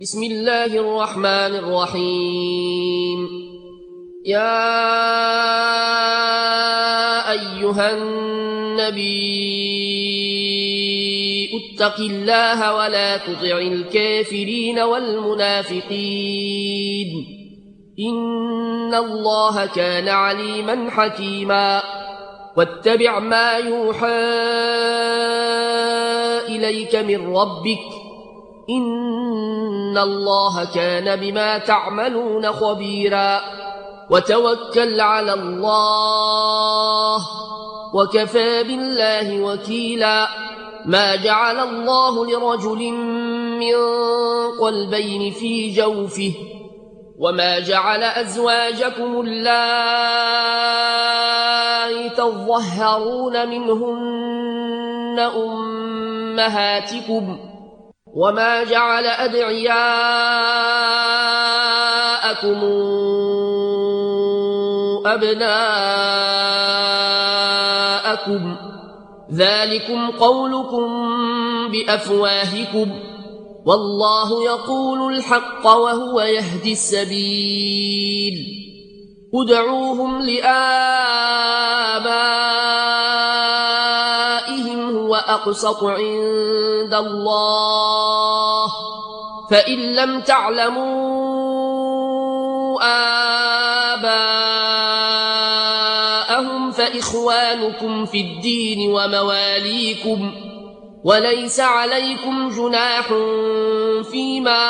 بسم الله الرحمن الرحيم. يا أيها النبي اتق الله ولا تطع الكافرين والمنافقين إن الله كان عليما حكيما. واتبع ما يوحى إليك من ربك إن الله كان بما تعملون خبيرا. وتوكل على الله وكفى بالله وكيلا. ما جعل الله لرجل من قلبين في جوفه وما جعل أزواجكم اللائي تظهرون منهن أمهاتكم وما جعل أدعياءكم أبناءكم ذلكم قولكم بأفواهكم والله يقول الحق وهو يهدي السبيل. ادعوهم لآبائهم هو أقسط عند الله فإن لم تعلموا آباءهم فإخوانكم في الدين ومواليكم وليس عليكم جناح فيما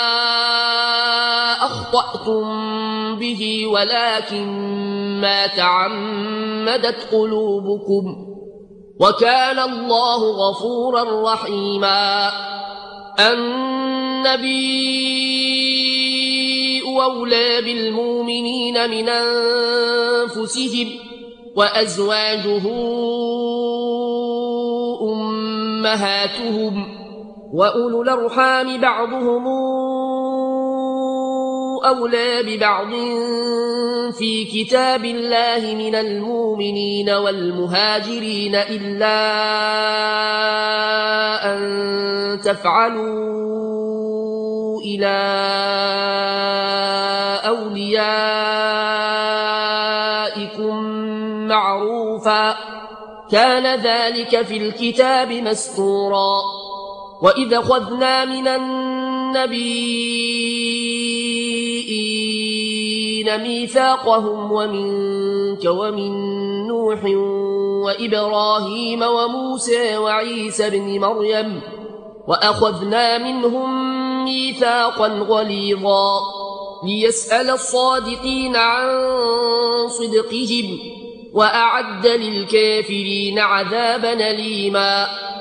أخطأتم به ولكن ما تعمدت قلوبكم وكان الله غفورا رحيما. النبي أولى بالمؤمنين من أنفسهم وأزواجه أمهاتهم وأولو الأرحام بعضهم أولى ببعض في كتاب الله من المؤمنين والمهاجرين إلا أن تفعلوا إلى أوليائكم معروفا كان ذلك في الكتاب مسطورا. وإذا أخذنا من النبيين ميثاقهم ومنك ومن نوح وإبراهيم وموسى وعيسى بن مريم وأخذنا منهم ميثاقا غليظا ليسأل الصادقين عن صدقهم وأعد للكافرين عذابا أليما.